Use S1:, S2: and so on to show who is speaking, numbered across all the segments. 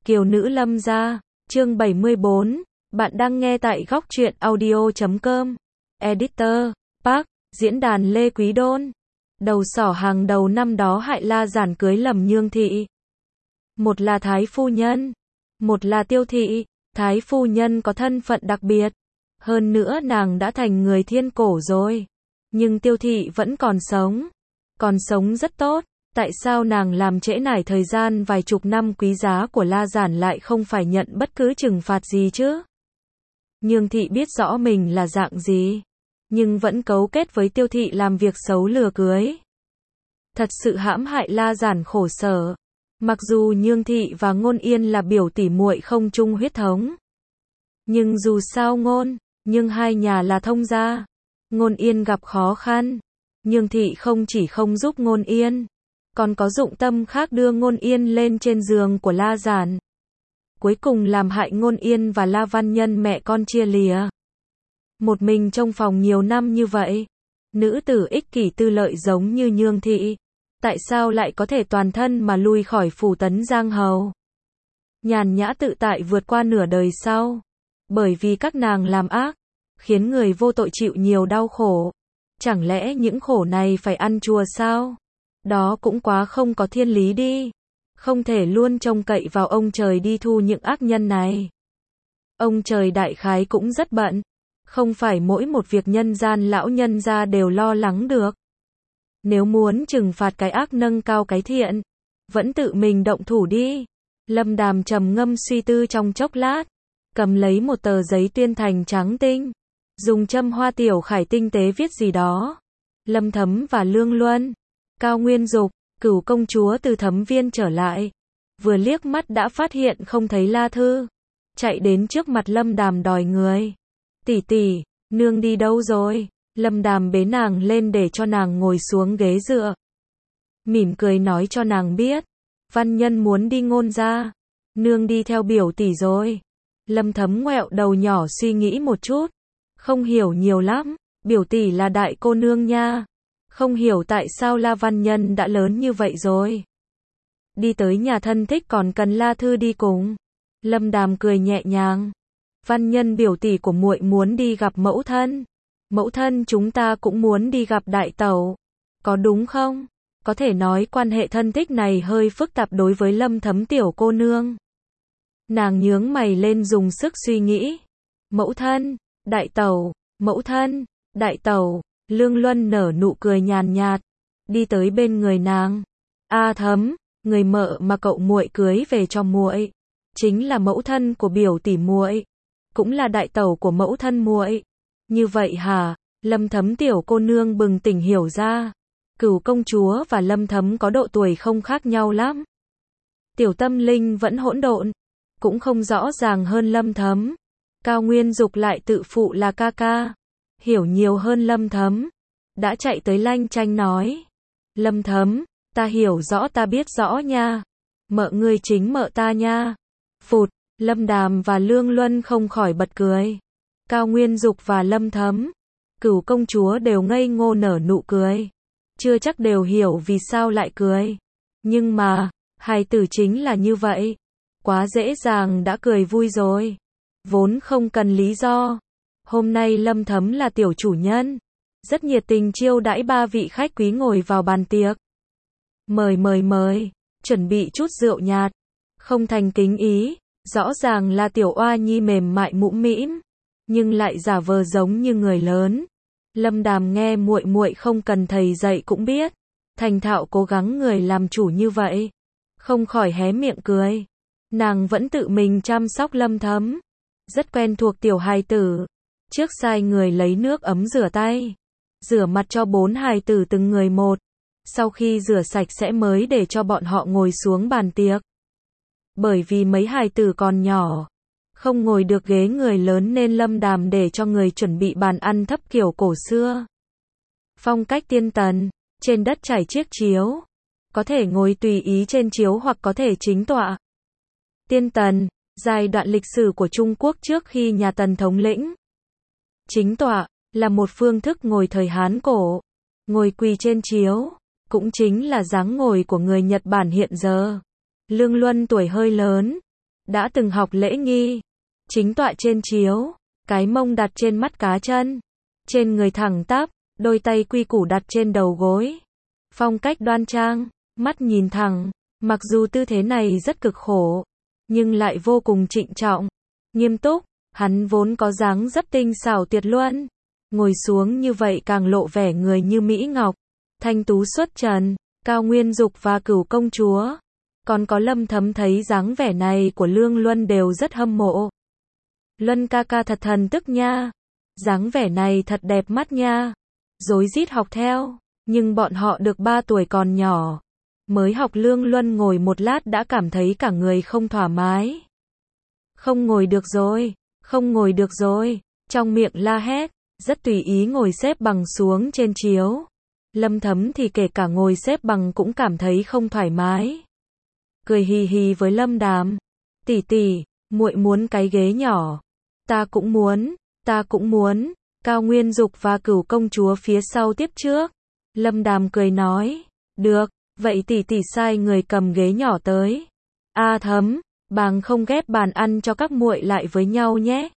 S1: Kiều nữ Lâm gia, chương 74, bạn đang nghe tại góc truyện audio.com. Editor, Park, diễn đàn Lê Quý Đôn. Đầu sỏ hàng đầu năm đó hại La Giản cưới lầm Nhương thị. Một là Thái phu nhân, một là Tiêu thị. Thái phu nhân có thân phận đặc biệt, hơn nữa nàng đã thành người thiên cổ rồi. Nhưng Tiêu thị vẫn còn sống rất tốt. Tại sao nàng làm trễ nải thời gian vài chục năm quý giá của La Giản lại không phải nhận bất cứ trừng phạt gì chứ? Nhương thị biết rõ mình là dạng gì, nhưng vẫn cấu kết với Tiêu thị làm việc xấu lừa cưới. Thật sự hãm hại La Giản khổ sở. Mặc dù Nhương thị và Ngôn Yên là biểu tỷ muội không chung huyết thống, nhưng dù sao nhưng hai nhà là thông gia. Ngôn Yên gặp khó khăn, Nhương thị không chỉ không giúp Ngôn Yên, còn có dụng tâm khác đưa Ngôn Yên lên trên giường của La Giản. Cuối cùng làm hại Ngôn Yên và La Văn Nhân mẹ con chia lìa. Một mình trong phòng nhiều năm như vậy, nữ tử ích kỷ tư lợi giống như Nhương thị, tại sao lại có thể toàn thân mà lui khỏi phủ tấn giang hầu, nhàn nhã tự tại vượt qua nửa đời sau? Bởi vì các nàng làm ác, khiến người vô tội chịu nhiều đau khổ. Chẳng lẽ những khổ này phải ăn chùa sao? Đó cũng quá không có thiên lý đi. Không thể luôn trông cậy vào ông trời đi thu những ác nhân này. Ông trời đại khái cũng rất bận. Không phải mỗi một việc nhân gian lão nhân gia đều lo lắng được. Nếu muốn trừng phạt cái ác nâng cao cái thiện, vẫn tự mình động thủ đi. Lâm Đàm trầm ngâm suy tư trong chốc lát, cầm lấy một tờ giấy tuyên thành trắng tinh, dùng châm hoa tiểu khải tinh tế viết gì đó. Lâm Thấm và Lương Luân, Cao Nguyên Dục, Cửu công chúa từ thấm viên trở lại, vừa liếc mắt đã phát hiện không thấy La Thư, chạy đến trước mặt Lâm Đàm đòi người. Tỷ tỷ, nương đi đâu rồi? Lâm Đàm bế nàng lên để cho nàng ngồi xuống ghế dựa, mỉm cười nói cho nàng biết, Văn Nhân muốn đi Ngôn gia, nương đi theo biểu tỷ rồi. Lâm Thấm ngoẹo đầu nhỏ suy nghĩ một chút, không hiểu nhiều lắm, biểu tỷ là đại cô nương nha. Không hiểu tại sao La Văn Nhân đã lớn như vậy rồi, đi tới nhà thân thích còn cần La Thư đi cùng. Lâm Đàm cười nhẹ nhàng. Văn Nhân biểu tỷ của muội muốn đi gặp mẫu thân. Mẫu thân chúng ta cũng muốn đi gặp đại tẩu. Có đúng không? Có thể nói quan hệ thân thích này hơi phức tạp đối với Lâm Thấm tiểu cô nương. Nàng nhướng mày lên dùng sức suy nghĩ. Mẫu thân, đại tẩu, mẫu thân, đại tẩu. Lương Luân nở nụ cười nhàn nhạt, đi tới bên người nàng. A Thấm, người mợ mà cậu muội cưới về cho muội, chính là mẫu thân của biểu tỷ muội, cũng là đại tẩu của mẫu thân muội. Như vậy hả? Lâm Thấm tiểu cô nương bừng tỉnh hiểu ra, Cửu công chúa và Lâm Thấm có độ tuổi không khác nhau lắm. Tiểu tâm linh vẫn hỗn độn, cũng không rõ ràng hơn Lâm Thấm. Cao Nguyên Dục lại tự phụ là ca ca, hiểu nhiều hơn Lâm Thấm, đã chạy tới lanh chanh nói. Lâm Thấm, ta hiểu rõ, ta biết rõ nha. Mợ ngươi chính mợ ta nha. Phụt, Lâm Đàm và Lương Luân không khỏi bật cười. Cao Nguyên Dục và Lâm Thấm, Cửu công chúa đều ngây ngô nở nụ cười. Chưa chắc đều hiểu vì sao lại cười. Nhưng mà, hài tử chính là như vậy. Quá dễ dàng đã cười vui rồi. Vốn không cần lý do. Hôm nay Lâm Thấm là tiểu chủ nhân, rất nhiệt tình chiêu đãi ba vị khách quý ngồi vào bàn tiệc. Mời, chuẩn bị chút rượu nhạt, không thành kính ý, rõ ràng là tiểu oa nhi mềm mại mũm mĩm, nhưng lại giả vờ giống như người lớn. Lâm Đàm nghe muội muội không cần thầy dạy cũng biết, thành thạo cố gắng người làm chủ như vậy, không khỏi hé miệng cười. Nàng vẫn tự mình chăm sóc Lâm Thấm, rất quen thuộc tiểu hài tử. Trước sai người lấy nước ấm rửa tay, rửa mặt cho 4 hài tử từng người một. Sau khi rửa sạch sẽ mới để cho bọn họ ngồi xuống bàn tiệc. Bởi vì mấy hài tử còn nhỏ, không ngồi được ghế người lớn nên Lâm Đàm để cho người chuẩn bị bàn ăn thấp kiểu cổ xưa. Phong cách tiên tần, trên đất trải chiếc chiếu. Có thể ngồi tùy ý trên chiếu hoặc có thể chính tọa. Tiên tần, giai đoạn lịch sử của Trung Quốc trước khi nhà Tần thống lĩnh. Chính tọa, là một phương thức ngồi thời Hán cổ. Ngồi quỳ trên chiếu, cũng chính là dáng ngồi của người Nhật Bản hiện giờ. Lương Luân tuổi hơi lớn, đã từng học lễ nghi, chính tọa trên chiếu, cái mông đặt trên mắt cá chân, trên người thẳng tắp, đôi tay quy củ đặt trên đầu gối. Phong cách đoan trang, mắt nhìn thẳng, mặc dù tư thế này rất cực khổ, nhưng lại vô cùng trịnh trọng, nghiêm túc, hắn vốn có dáng dấp tinh xảo tuyệt luân, ngồi xuống như vậy càng lộ vẻ người như Mỹ Ngọc, thanh tú xuất trần. Cao Nguyên Dục và Cửu công chúa, còn có Lâm Thấm thấy dáng vẻ này của Lương Luân đều rất hâm mộ. Luân ca ca thật thần tức nha, dáng vẻ này thật đẹp mắt nha, rối rít học theo, nhưng bọn họ được 3 tuổi còn nhỏ, mới học. Lương Luân ngồi một lát đã cảm thấy cả người không thoải mái. Không ngồi được rồi, không ngồi được rồi, trong miệng la hét, rất tùy ý ngồi xếp bằng xuống trên chiếu. Lâm Thấm thì kể cả ngồi xếp bằng cũng cảm thấy không thoải mái. Cười hì hì với Lâm Đàm, tỷ tỷ, muội muốn cái ghế nhỏ. Ta cũng muốn, ta cũng muốn. Cao Nguyên Dục và Cửu công chúa phía sau tiếp trước. Lâm Đàm cười nói, được, vậy tỷ tỷ sai người cầm ghế nhỏ tới. A Thấm, bàng không ghép bàn ăn cho các muội lại với nhau nhé.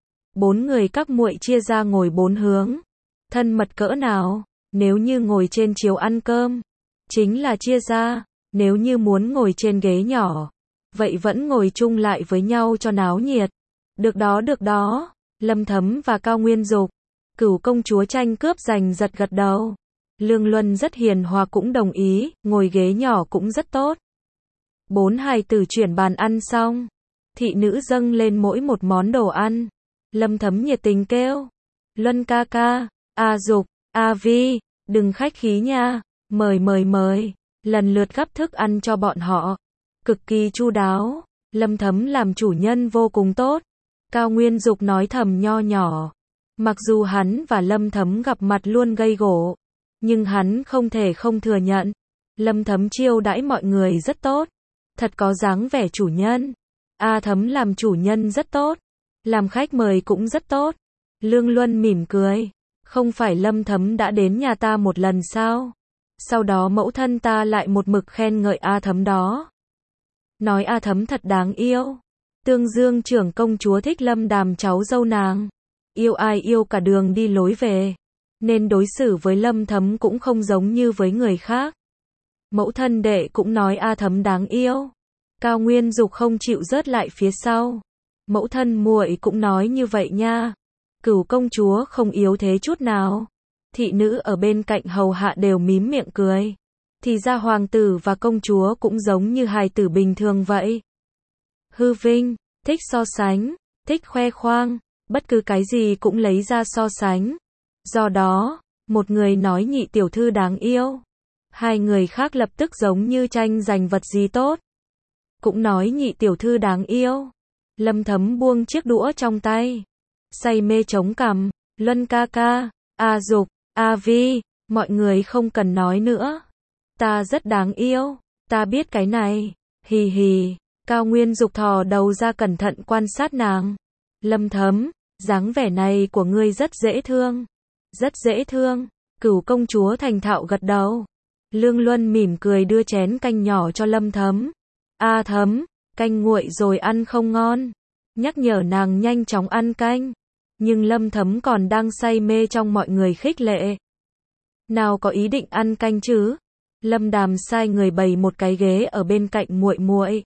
S1: 4 người các muội chia ra ngồi 4 hướng. Thân mật cỡ nào, nếu như ngồi trên chiếu ăn cơm, chính là chia ra, nếu như muốn ngồi trên ghế nhỏ, vậy vẫn ngồi chung lại với nhau cho náo nhiệt. Được đó, được đó. Lâm Thấm và Cao Nguyên Dục, Cửu công chúa tranh cướp giành giật gật đầu. Lương Luân rất hiền hòa cũng đồng ý, ngồi ghế nhỏ cũng rất tốt. 4 hài tử chuyển bàn ăn xong, thị nữ dâng lên mỗi một món đồ ăn. Lâm Thấm nhiệt tình kêu, Luân ca ca, A Dục, A Vi, đừng khách khí nha, mời mời mời, lần lượt gắp thức ăn cho bọn họ. Cực kỳ chu đáo, Lâm Thấm làm chủ nhân vô cùng tốt. Cao Nguyên Dục nói thầm nho nhỏ, mặc dù hắn và Lâm Thấm gặp mặt luôn gây gổ, nhưng hắn không thể không thừa nhận, Lâm Thấm chiêu đãi mọi người rất tốt, thật có dáng vẻ chủ nhân. A Thấm làm chủ nhân rất tốt, làm khách mời cũng rất tốt. Lương Luân mỉm cười, không phải Lâm Thấm đã đến nhà ta một lần sao? Sau đó mẫu thân ta lại một mực khen ngợi A Thấm đó. Nói A Thấm thật đáng yêu. Tương Dương trưởng công chúa thích Lâm Đàm cháu dâu nàng. Yêu ai yêu cả đường đi lối về. Nên đối xử với Lâm Thấm cũng không giống như với người khác. Mẫu thân đệ cũng nói A Thấm đáng yêu. Cao Nguyên Dục không chịu rớt lại phía sau. Mẫu thân muội cũng nói như vậy nha. Cửu công chúa không yếu thế chút nào. Thị nữ ở bên cạnh hầu hạ đều mím miệng cười. Thì ra hoàng tử và công chúa cũng giống như hài tử bình thường vậy. Hư vinh, thích so sánh, thích khoe khoang, bất cứ cái gì cũng lấy ra so sánh. Do đó, một người nói nhị tiểu thư đáng yêu. 2 người khác lập tức giống như tranh giành vật gì tốt. Cũng nói nhị tiểu thư đáng yêu. Lâm Thấm buông chiếc đũa trong tay, say mê chống cằm, Luân ca ca, A Dục, A Vi, mọi người không cần nói nữa. Ta rất đáng yêu, ta biết cái này, hì hì. Cao Nguyên Dục thò đầu ra cẩn thận quan sát nàng. Lâm Thấm, dáng vẻ này của ngươi rất dễ thương. Rất dễ thương. Cửu công chúa thành thạo gật đầu. Lương Luân mỉm cười đưa chén canh nhỏ cho Lâm Thấm. A Thấm, canh nguội rồi ăn không ngon. Nhắc nhở nàng nhanh chóng ăn canh. Nhưng Lâm Thấm còn đang say mê trong mọi người khích lệ. Nào có ý định ăn canh chứ? Lâm Đàm sai người bày một cái ghế ở bên cạnh muội muội.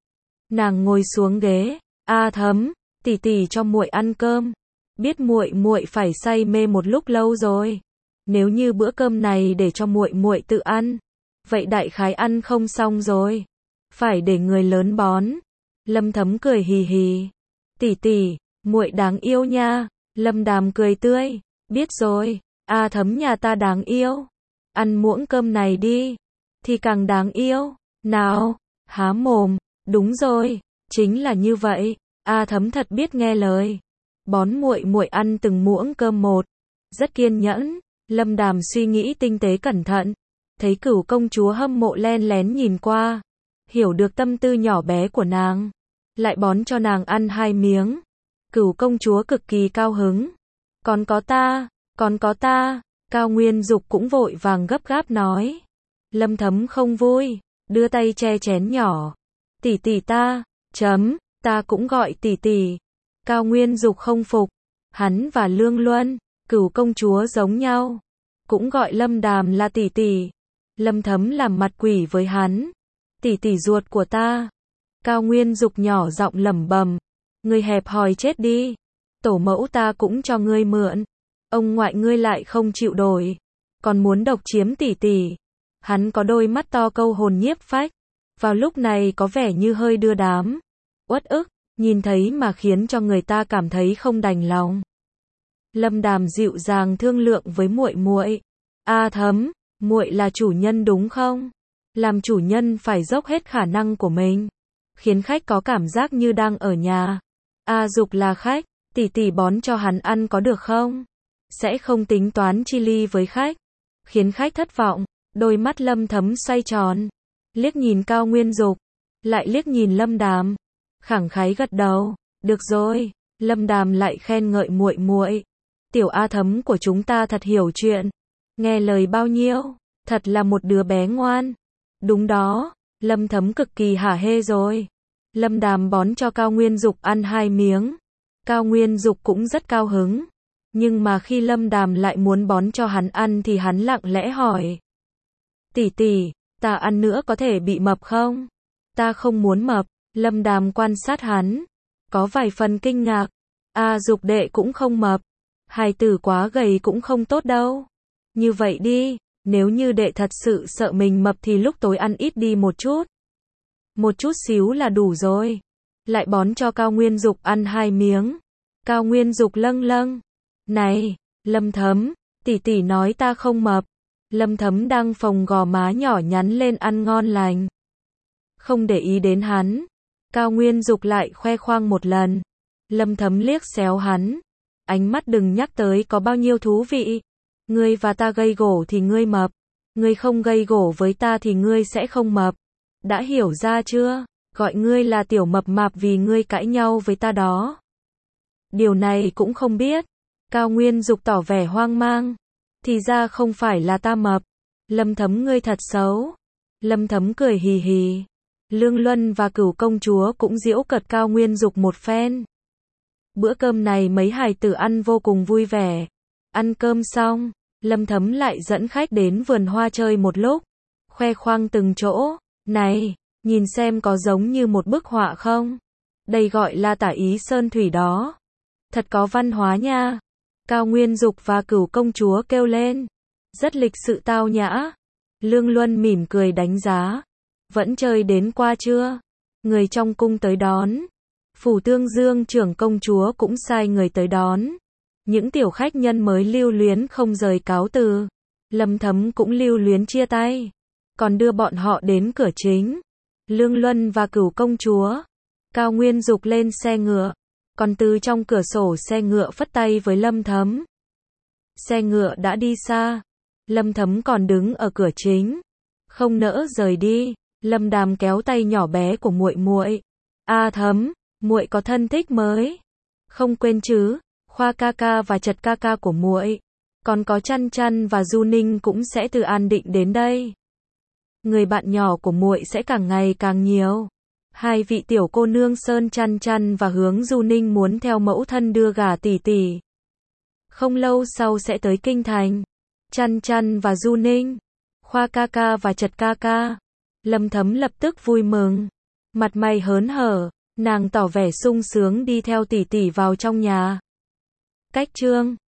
S1: Nàng ngồi xuống ghế. A Thấm, tỷ tỷ cho muội ăn cơm. Biết muội muội phải say mê một lúc lâu rồi. Nếu như bữa cơm này để cho muội muội tự ăn, vậy đại khái ăn không xong rồi. Phải để người lớn bón. Lâm Thấm cười hì hì. Tỷ tỷ, muội đáng yêu nha. Lâm Đàm cười tươi. Biết rồi, A Thấm nhà ta đáng yêu. Ăn muỗng cơm này đi, thì càng đáng yêu. Nào, há mồm. Đúng rồi, chính là như vậy. A Thấm thật biết nghe lời. Bón muội muội ăn từng muỗng cơm một. Rất kiên nhẫn. Lâm Đàm suy nghĩ tinh tế cẩn thận. Thấy Cửu công chúa hâm mộ len lén nhìn qua. Hiểu được tâm tư nhỏ bé của nàng. Lại bón cho nàng ăn 2 miếng. Cửu công chúa cực kỳ cao hứng. Còn có ta, còn có ta. Cao Nguyên Dục cũng vội vàng gấp gáp nói. Lâm Thấm không vui, đưa tay che chén nhỏ. Tỷ tỷ ta, chấm, Ta cũng gọi tỷ tỷ. Cao Nguyên Dục không phục. Hắn và Lương Luân, Cửu công chúa giống nhau. Cũng gọi Lâm Đàm là tỷ tỷ. Lâm Thấm làm mặt quỷ với hắn. Tỷ tỷ ruột của ta. Cao Nguyên Dục nhỏ giọng lẩm bẩm. Ngươi hẹp hòi chết đi. Tổ mẫu ta cũng cho ngươi mượn. Ông ngoại ngươi lại không chịu đổi. Còn muốn độc chiếm tỷ tỷ. Hắn có đôi mắt to câu hồn nhiếp phách. Vào lúc này có vẻ như hơi đưa đám. Uất ức, nhìn thấy mà khiến cho người ta cảm thấy không đành lòng. Lâm Đàm dịu dàng thương lượng với muội muội. A Thấm, muội là chủ nhân đúng không? Làm chủ nhân phải dốc hết khả năng của mình. Khiến khách có cảm giác như đang ở nhà. A Dục là khách, tỷ tỷ bón cho hắn ăn có được không? Sẽ không tính toán chi ly với khách. Khiến khách thất vọng, đôi mắt Lâm Thấm xoay tròn. Liếc nhìn Cao Nguyên Dục, lại liếc nhìn Lâm Đàm. Khẳng khái gật đầu, được rồi. Lâm Đàm lại khen ngợi muội muội. Tiểu A Thấm của chúng ta thật hiểu chuyện. Nghe lời bao nhiêu, thật là một đứa bé ngoan. Đúng đó, Lâm Thấm cực kỳ hả hê rồi. Lâm Đàm bón cho Cao Nguyên Dục ăn 2 miếng. Cao Nguyên Dục cũng rất cao hứng. Nhưng mà khi Lâm Đàm lại muốn bón cho hắn ăn thì hắn lặng lẽ hỏi. Tỷ tỷ, ta ăn nữa có thể bị mập không? Ta không muốn mập. Lâm Đàm quan sát hắn. Có vài phần kinh ngạc. A Dục đệ cũng không mập. Hài tử quá gầy cũng không tốt đâu. Như vậy đi, nếu như đệ thật sự sợ mình mập thì lúc tối ăn ít đi một chút. Một chút xíu là đủ rồi. Lại bón cho Cao Nguyên Dục ăn 2 miếng. Cao Nguyên Dục lâng lâng. Này, Lâm Thấm, tỷ tỷ nói ta không mập. Lâm Thấm đang phồng gò má nhỏ nhắn lên ăn ngon lành. Không để ý đến hắn. Cao Nguyên Dục lại khoe khoang một lần. Lâm Thấm liếc xéo hắn. Ánh mắt đừng nhắc tới có bao nhiêu thú vị. Ngươi và ta gây gổ thì ngươi mập. Ngươi không gây gổ với ta thì ngươi sẽ không mập. Đã hiểu ra chưa? Gọi ngươi là tiểu mập mạp vì ngươi cãi nhau với ta đó. Điều này cũng không biết. Cao Nguyên Dục tỏ vẻ hoang mang. Thì ra không phải là ta mập. Lâm Thấm ngươi thật xấu. Lâm Thấm cười hì hì. Lương Luân và Cửu công chúa cũng giễu cợt Cao Nguyên Dục một phen. Bữa cơm này mấy hài tử ăn vô cùng vui vẻ. Ăn cơm xong, Lâm Thấm lại dẫn khách đến vườn hoa chơi một lúc. Khoe khoang từng chỗ. Này, nhìn xem có giống như một bức họa không? Đây gọi là tả ý sơn thủy đó. Thật có văn hóa nha. Cao Nguyên Dục và Cửu công chúa kêu lên. Rất lịch sự tao nhã. Lương Luân mỉm cười đánh giá. Vẫn chơi đến qua chưa? Người trong cung tới đón. Phủ Tương Dương trưởng công chúa cũng sai người tới đón. Những tiểu khách nhân mới lưu luyến không rời cáo từ. Lâm Thấm cũng lưu luyến chia tay. Còn đưa bọn họ đến cửa chính. Lương Luân và Cửu công chúa. Cao Nguyên Dục lên xe ngựa. Còn từ trong cửa sổ xe ngựa phất tay với Lâm Thấm. Xe ngựa đã đi xa. Lâm Thấm còn đứng ở cửa chính. Không nỡ rời đi. Lâm Đàm kéo tay nhỏ bé của muội muội. A Thấm, muội có thân thích mới. Không quên chứ, Khoa ca ca và Chật ca ca của muội. Còn có Chăn Chăn và Du Ninh cũng sẽ từ An Định đến đây. Người bạn nhỏ của muội sẽ càng ngày càng nhiều. Hai vị tiểu cô nương Sơn Chăn Chăn và Hướng Du Ninh muốn theo mẫu thân đưa gả tỷ tỷ. Không lâu sau sẽ tới Kinh Thành. Chăn Chăn và Du Ninh, Khoa ca ca và Chật ca ca. Lâm Thấm lập tức vui mừng. Mặt mày hớn hở, nàng tỏ vẻ sung sướng đi theo tỷ tỷ vào trong nhà. Cách chương